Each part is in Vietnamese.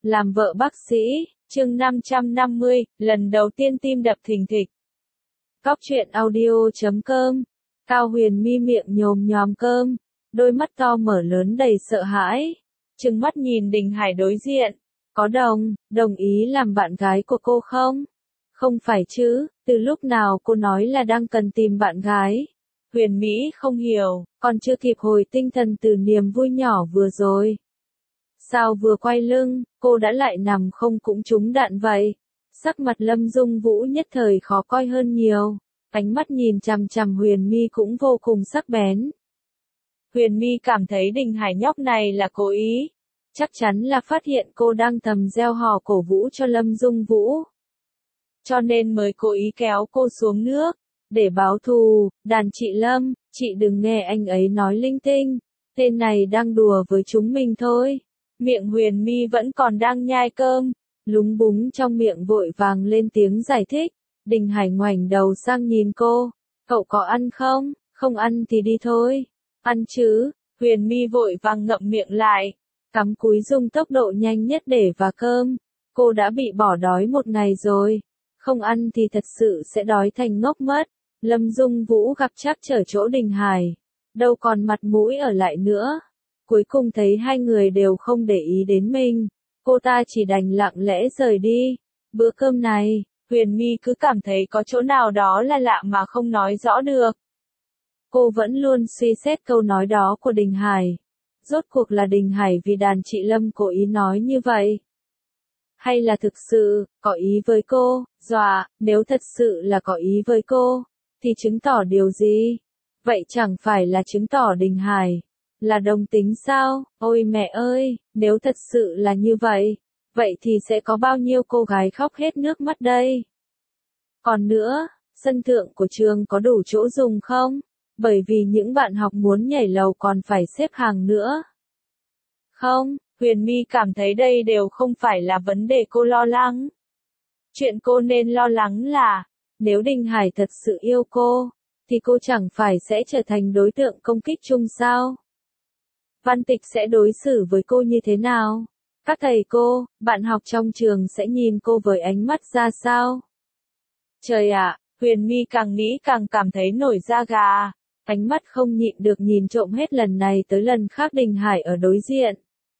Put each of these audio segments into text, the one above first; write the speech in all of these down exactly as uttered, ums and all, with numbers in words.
Làm vợ bác sĩ, chương năm trăm năm mươi, lần đầu tiên tim đập thình thịch. Góc truyện audio chấm com. Cao Huyền Mi miệng nhồm nhòm cơm, đôi mắt to mở lớn đầy sợ hãi, trừng mắt nhìn Đình Hải đối diện. Có đồng, đồng ý làm bạn gái của cô không? Không phải chứ, từ lúc nào cô nói là đang cần tìm bạn gái? Huyền Mỹ không hiểu, còn chưa kịp hồi tinh thần từ niềm vui nhỏ vừa rồi. Sao vừa quay lưng, cô đã lại nằm không cũng trúng đạn vậy? Sắc mặt Lâm Dung Vũ nhất thời khó coi hơn nhiều, ánh mắt nhìn chằm chằm Huyền Mi cũng vô cùng sắc bén. Huyền Mi cảm thấy Đình Hải nhóc này là cố ý, chắc chắn là phát hiện cô đang thầm gieo hò cổ vũ cho Lâm Dung Vũ, cho nên mới cố ý kéo cô xuống nước, để báo thù. Đàn chị Lâm, chị đừng nghe anh ấy nói linh tinh, tên này đang đùa với chúng mình thôi. Miệng Huyền Mi vẫn còn đang nhai cơm, lúng búng trong miệng vội vàng lên tiếng giải thích. Đình Hải ngoảnh đầu sang nhìn cô, cậu có ăn không? Không ăn thì đi thôi. Ăn chứ. Huyền Mi vội vàng ngậm miệng lại, cắm cúi dùng tốc độ nhanh nhất để vào cơm. Cô đã bị bỏ đói một ngày rồi, không ăn thì thật sự sẽ đói thành ngốc mất. Lâm Dung Vũ gặp trắc trở chỗ Đình Hải, đâu còn mặt mũi ở lại nữa. Cuối cùng thấy hai người đều không để ý đến mình, cô ta chỉ đành lặng lẽ rời đi. Bữa cơm này, Huyền Mi cứ cảm thấy có chỗ nào đó là lạ mà không nói rõ được. Cô vẫn luôn suy xét câu nói đó của Đình Hải. Rốt cuộc là Đình Hải vì đàn chị Lâm cố ý nói như vậy? Hay là thực sự, có ý với cô? Dọa, nếu thật sự là có ý với cô, thì chứng tỏ điều gì? Vậy chẳng phải là chứng tỏ Đình Hải là đồng tính sao? Ôi mẹ ơi, nếu thật sự là như vậy, vậy thì sẽ có bao nhiêu cô gái khóc hết nước mắt đây? Còn nữa, sân thượng của trường có đủ chỗ dùng không? Bởi vì những bạn học muốn nhảy lầu còn phải xếp hàng nữa. Không, Huyền Mi cảm thấy đây đều không phải là vấn đề cô lo lắng. Chuyện cô nên lo lắng là, nếu Đình Hải thật sự yêu cô, thì cô chẳng phải sẽ trở thành đối tượng công kích chung sao? Văn Tịch sẽ đối xử với cô như thế nào? Các thầy cô, bạn học trong trường sẽ nhìn cô với ánh mắt ra sao? Trời ạ, Huyền Mi càng nghĩ càng cảm thấy nổi da gà, ánh mắt không nhịn được nhìn trộm hết lần này tới lần khác Đình Hải ở đối diện.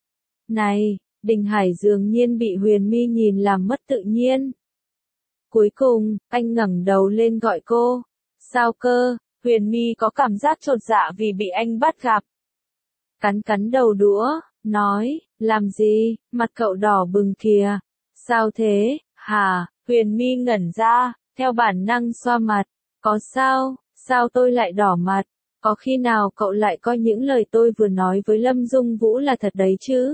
Này, Đình Hải dường nhiên bị Huyền Mi nhìn làm mất tự nhiên. Cuối cùng, anh ngẩng đầu lên gọi cô. Sao cơ? Huyền Mi có cảm giác chột dạ vì bị anh bắt gặp. Cắn cắn đầu đũa, nói, làm gì, mặt cậu đỏ bừng kìa. Sao thế, hả? Huyền Mi ngẩn ra, theo bản năng xoa mặt. Có sao, sao tôi lại đỏ mặt? Có khi nào cậu lại coi những lời tôi vừa nói với Lâm Dung Vũ là thật đấy chứ?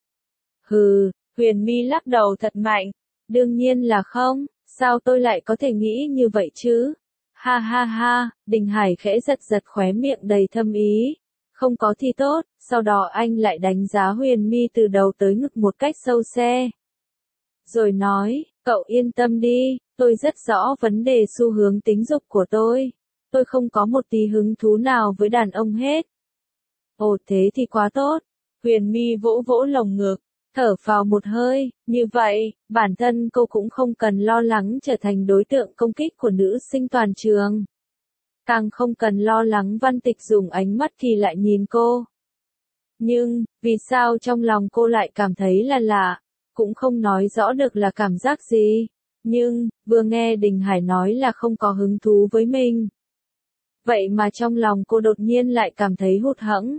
Hừ, Huyền Mi lắc đầu thật mạnh. Đương nhiên là không, sao tôi lại có thể nghĩ như vậy chứ? Ha ha ha, Đình Hải khẽ giật giật khóe miệng đầy thâm ý. Không có thì tốt, sau đó anh lại đánh giá Huyền Mi từ đầu tới ngực một cách sâu xe. Rồi nói, cậu yên tâm đi, tôi rất rõ vấn đề xu hướng tính dục của tôi. Tôi không có một tí hứng thú nào với đàn ông hết. Ồ thế thì quá tốt. Huyền Mi vỗ vỗ lồng ngực, thở phào một hơi, như vậy, bản thân cô cũng không cần lo lắng trở thành đối tượng công kích của nữ sinh toàn trường. Càng không cần lo lắng Văn Tịch dùng ánh mắt kỳ lạ nhìn cô. Nhưng, vì sao trong lòng cô lại cảm thấy là lạ, cũng không nói rõ được là cảm giác gì. Nhưng, vừa nghe Đình Hải nói là không có hứng thú với mình. Vậy mà trong lòng cô đột nhiên lại cảm thấy hụt hẫng.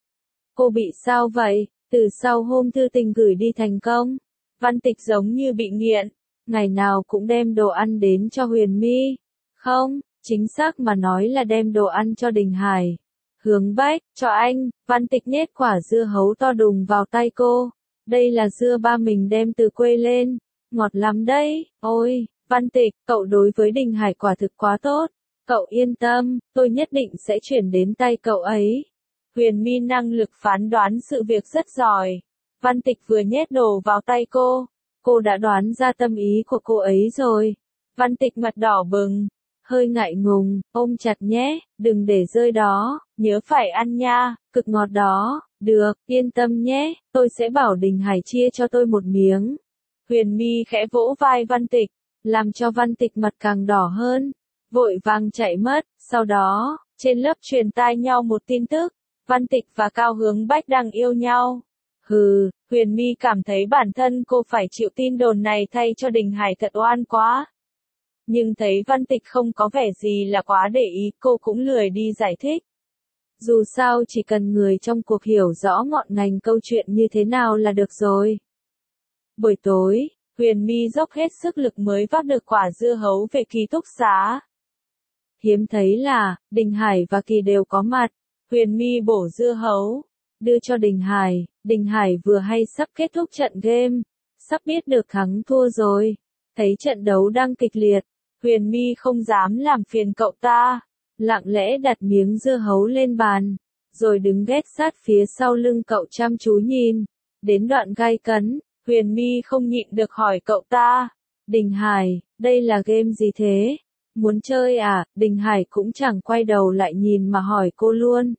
Cô bị sao vậy? Từ sau hôm thư tình gửi đi thành công, Văn Tịch giống như bị nghiện, ngày nào cũng đem đồ ăn đến cho Huyền Mi. Không, chính xác mà nói là đem đồ ăn cho Đình Hải. Hướng Bách, cho anh. Văn Tịch nhét quả dưa hấu to đùng vào tay cô. Đây là dưa ba mình đem từ quê lên, ngọt lắm đấy. Ôi, Văn Tịch, cậu đối với Đình Hải quả thực quá tốt. Cậu yên tâm, tôi nhất định sẽ chuyển đến tay cậu ấy. Huyền Mi năng lực phán đoán sự việc rất giỏi. Văn Tịch vừa nhét đồ vào tay cô, cô đã đoán ra tâm ý của cô ấy rồi. Văn Tịch mặt đỏ bừng, hơi ngại ngùng, ôm chặt nhé, đừng để rơi đó, nhớ phải ăn nha, cực ngọt đó. được, yên tâm nhé, tôi sẽ bảo Đình Hải chia cho tôi một miếng. Huyền My khẽ vỗ vai Văn Tịch, làm cho Văn Tịch mặt càng đỏ hơn, vội vàng chạy mất. Sau đó, trên lớp truyền tai nhau một tin tức, Văn Tịch và Cao Hướng Bách đang yêu nhau. Hừ, Huyền My cảm thấy bản thân cô phải chịu tin đồn này thay cho Đình Hải thật oan quá. Nhưng thấy Văn Tịch không có vẻ gì là quá để ý, cô cũng lười đi giải thích. Dù sao chỉ cần người trong cuộc hiểu rõ ngọn ngành câu chuyện như thế nào là được rồi. Buổi tối, Huyền My dốc hết sức lực mới vác được quả dưa hấu về ký túc xá. Hiếm thấy là, Đình Hải và Kỳ đều có mặt. Huyền My bổ dưa hấu, đưa cho Đình Hải. Đình Hải vừa hay sắp kết thúc trận game, sắp biết được thắng thua rồi. Thấy trận đấu đang kịch liệt, Huyền My không dám làm phiền cậu ta, lặng lẽ đặt miếng dưa hấu lên bàn, rồi đứng ghét sát phía sau lưng cậu chăm chú nhìn. Đến đoạn gay cấn, Huyền My không nhịn được hỏi cậu ta, Đình Hải, đây là game gì thế? Muốn chơi à? Đình Hải cũng chẳng quay đầu lại nhìn mà hỏi cô luôn.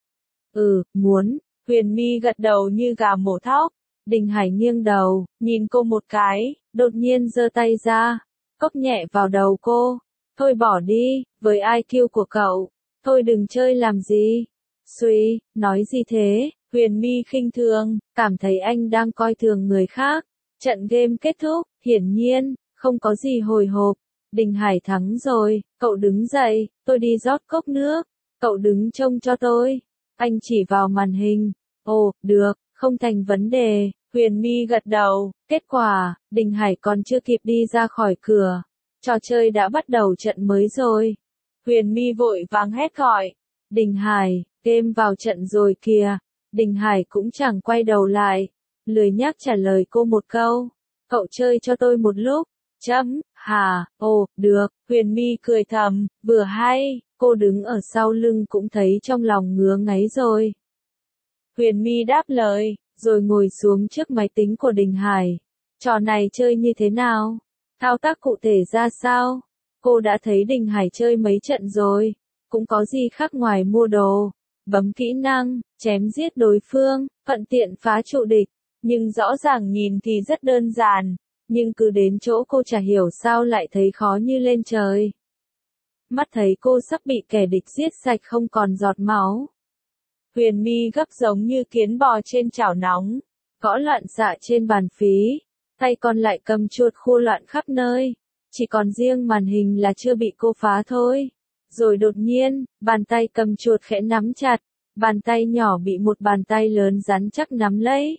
Ừ, muốn. Huyền My gật đầu như gà mổ thóc. Đình Hải nghiêng đầu, nhìn cô một cái, đột nhiên giơ tay ra, cốc nhẹ vào đầu cô. Thôi bỏ đi, với i kiu của cậu, thôi đừng chơi làm gì. Suy, nói gì thế? Huyền My khinh thường, cảm thấy anh đang coi thường người khác. Trận game kết thúc, hiển nhiên, không có gì hồi hộp. Đình Hải thắng rồi, cậu đứng dậy, tôi đi rót cốc nước, cậu đứng trông cho tôi. Anh chỉ vào màn hình. Ồ, được, không thành vấn đề. Huyền My gật đầu. Kết quả, Đình Hải còn chưa kịp đi ra khỏi cửa, trò chơi đã bắt đầu trận mới rồi. Huyền My vội vàng hét gọi, Đình Hải, game vào trận rồi kìa. Đình Hải cũng chẳng quay đầu lại, lười nhác trả lời cô một câu. Cậu chơi cho tôi một lúc. Chấm, hà, ồ, được. Huyền My cười thầm, vừa hay, cô đứng ở sau lưng cũng thấy trong lòng ngứa ngáy rồi. Huyền My đáp lời, rồi ngồi xuống trước máy tính của Đình Hải. Trò này chơi như thế nào? Thao tác cụ thể ra sao? Cô đã thấy Đình Hải chơi mấy trận rồi, cũng có gì khác ngoài mua đồ, bấm kỹ năng, chém giết đối phương, thuận tiện phá trụ địch, nhưng rõ ràng nhìn thì rất đơn giản, nhưng cứ đến chỗ cô chả hiểu sao lại thấy khó như lên trời. Mắt thấy cô sắp bị kẻ địch giết sạch không còn giọt máu. Huyền My gấp giống như kiến bò trên chảo nóng, gõ loạn xạ trên bàn phí, tay còn lại cầm chuột khua loạn khắp nơi, chỉ còn riêng màn hình là chưa bị cô phá thôi. Rồi đột nhiên, bàn tay cầm chuột khẽ nắm chặt, bàn tay nhỏ bị một bàn tay lớn rắn chắc nắm lấy.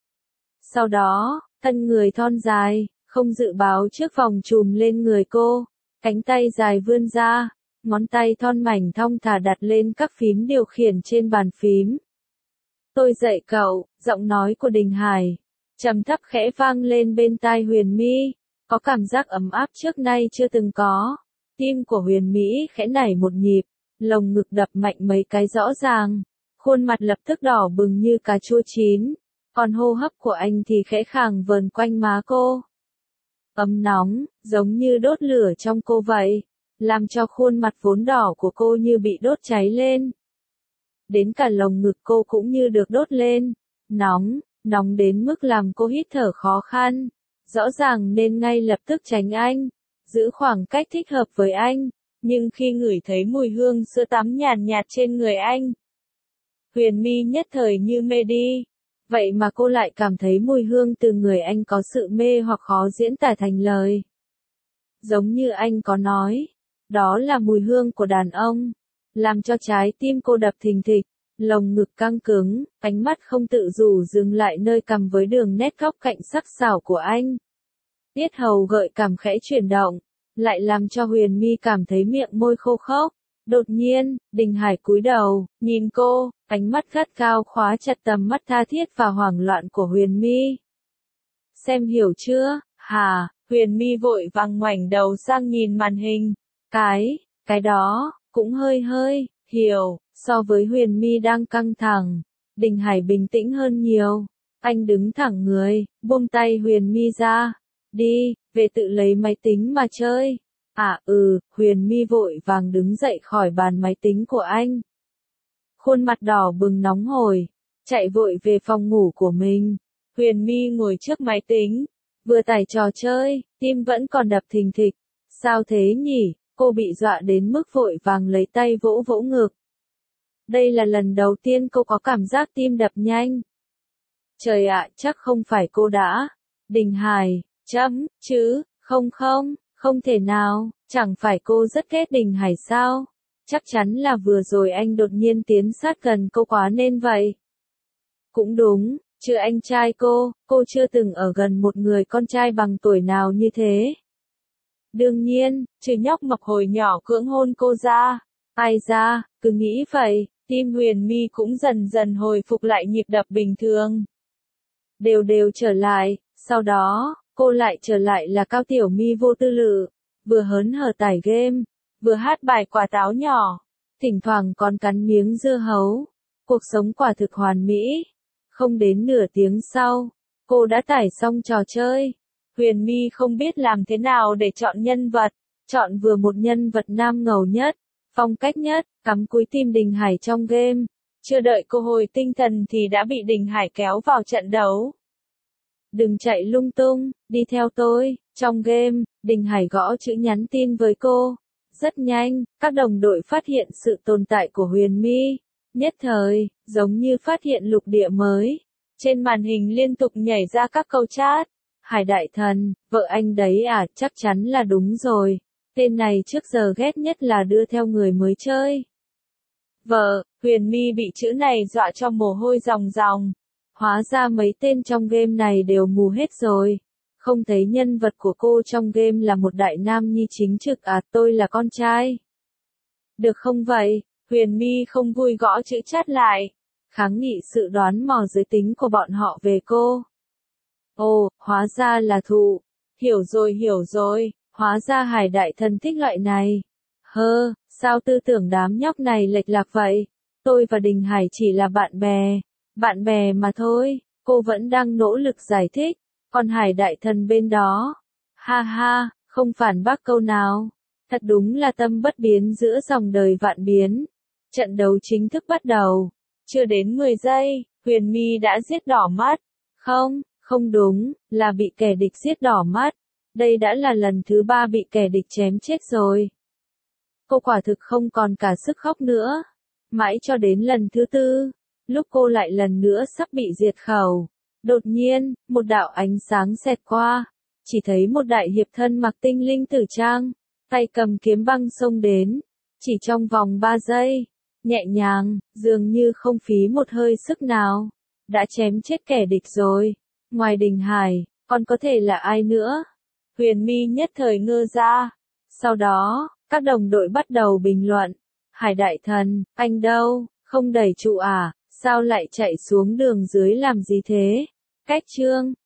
Sau đó, thân người thon dài, không dự báo trước vòng chùm lên người cô, cánh tay dài vươn ra, ngón tay thon mảnh thong thả đặt lên các phím điều khiển trên bàn phím. Tôi dạy cậu, giọng nói của Đình Hải, trầm thấp khẽ vang lên bên tai Huyền My, có cảm giác ấm áp trước nay chưa từng có. Tim của Huyền Mỹ khẽ nảy một nhịp, lồng ngực đập mạnh mấy cái rõ ràng, khuôn mặt lập tức đỏ bừng như cà chua chín, còn hô hấp của anh thì khẽ khàng vờn quanh má cô. Ấm nóng, giống như đốt lửa trong cô vậy, làm cho khuôn mặt vốn đỏ của cô như bị đốt cháy lên. Đến cả lồng ngực cô cũng như được đốt lên, nóng, nóng đến mức làm cô hít thở khó khăn. Rõ ràng nên ngay lập tức tránh anh, giữ khoảng cách thích hợp với anh, nhưng khi ngửi thấy mùi hương sữa tắm nhàn nhạt trên người anh, Huyền My nhất thời như mê đi. Vậy mà cô lại cảm thấy mùi hương từ người anh có sự mê hoặc khó diễn tả thành lời. Giống như anh có nói, đó là mùi hương của đàn ông, làm cho trái tim cô đập thình thịch, lồng ngực căng cứng, ánh mắt không tự chủ dừng lại nơi cằm với đường nét góc cạnh sắc sảo của anh. Tiết hầu gợi cảm khẽ chuyển động, lại làm cho Huyền My cảm thấy miệng môi khô khốc. Đột nhiên, Đình Hải cúi đầu, nhìn cô, ánh mắt gắt cao khóa chặt tầm mắt tha thiết và hoảng loạn của Huyền My. Xem hiểu chưa, hả? Huyền My vội vàng ngoảnh đầu sang nhìn màn hình. Cái, cái đó, cũng hơi hơi, hiểu, so với Huyền My đang căng thẳng, Đình Hải bình tĩnh hơn nhiều. Anh đứng thẳng người, buông tay Huyền My ra. Đi, về tự lấy máy tính mà chơi. À ừ, Huyền My vội vàng đứng dậy khỏi bàn máy tính của anh. Khuôn mặt đỏ bừng nóng hổi, chạy vội về phòng ngủ của mình. Huyền My ngồi trước máy tính, vừa tải trò chơi, tim vẫn còn đập thình thịch. Sao thế nhỉ? Cô bị dọa đến mức vội vàng lấy tay vỗ vỗ ngực. Đây là lần đầu tiên cô có cảm giác tim đập nhanh. Trời ạ, chắc không phải cô đã. Đình Hải, chấm, chứ, không không, không thể nào, chẳng phải cô rất ghét Đình Hải sao? Chắc chắn là vừa rồi anh đột nhiên tiến sát gần cô quá nên vậy. Cũng đúng, chứ anh trai cô, cô chưa từng ở gần một người con trai bằng tuổi nào như thế. Đương nhiên, trừ nhóc mập hồi nhỏ cưỡng hôn cô ra. Ai ra, cứ nghĩ vậy, tim Huyền My cũng dần dần hồi phục lại nhịp đập bình thường. Đều đều trở lại, sau đó, cô lại trở lại là Cao Tiểu My vô tư lự, vừa hớn hở tải game, vừa hát bài quả táo nhỏ, thỉnh thoảng còn cắn miếng dưa hấu. Cuộc sống quả thực hoàn mỹ. Không đến nửa tiếng sau, cô đã tải xong trò chơi. Huyền My không biết làm thế nào để chọn nhân vật, chọn vừa một nhân vật nam ngầu nhất, phong cách nhất, cắm cúi tim Đình Hải trong game. Chưa đợi cô hồi tinh thần thì đã bị Đình Hải kéo vào trận đấu. Đừng chạy lung tung, đi theo tôi. Trong game, Đình Hải gõ chữ nhắn tin với cô. Rất nhanh, các đồng đội phát hiện sự tồn tại của Huyền My. Nhất thời, giống như phát hiện lục địa mới. Trên màn hình liên tục nhảy ra các câu chat. Hải đại thần, vợ anh đấy à, chắc chắn là đúng rồi. Tên này trước giờ ghét nhất là đưa theo người mới chơi. Vợ, Huyền My bị chữ này dọa cho mồ hôi ròng ròng. Hóa ra mấy tên trong game này đều mù hết rồi. Không thấy nhân vật của cô trong game là một đại nam nhi chính trực à, tôi là con trai. Được không vậy? Huyền My không vui gõ chữ chat lại. Kháng nghị sự đoán mò giới tính của bọn họ về cô. Ồ, hóa ra là thụ. Hiểu rồi hiểu rồi, hóa ra Hải đại thần thích loại này. Hơ, sao tư tưởng đám nhóc này lệch lạc vậy? Tôi và Đình Hải chỉ là bạn bè. Bạn bè mà thôi, cô vẫn đang nỗ lực giải thích. Còn Hải đại thần bên đó. Ha ha, không phản bác câu nào. Thật đúng là tâm bất biến giữa dòng đời vạn biến. Trận đấu chính thức bắt đầu. Chưa đến mười giây, Huyền My đã giết đỏ mắt. Không, không đúng, là bị kẻ địch giết đỏ mắt. Đây đã là lần thứ ba bị kẻ địch chém chết rồi. Cô quả thực không còn cả sức khóc nữa. Mãi cho đến lần thứ tư, lúc cô lại lần nữa sắp bị diệt khẩu. Đột nhiên, một đạo ánh sáng xẹt qua. Chỉ thấy một đại hiệp thân mặc tinh linh tử trang, tay cầm kiếm băng xông đến. Chỉ trong vòng ba giây, nhẹ nhàng, dường như không phí một hơi sức nào, đã chém chết kẻ địch rồi. Ngoài Đình Hải, còn có thể là ai nữa? Huyền My nhất thời ngơ ra. Sau đó, các đồng đội bắt đầu bình luận. Hải đại thần, anh đâu, không đẩy trụ à, sao lại chạy xuống đường dưới làm gì thế? Cách chương.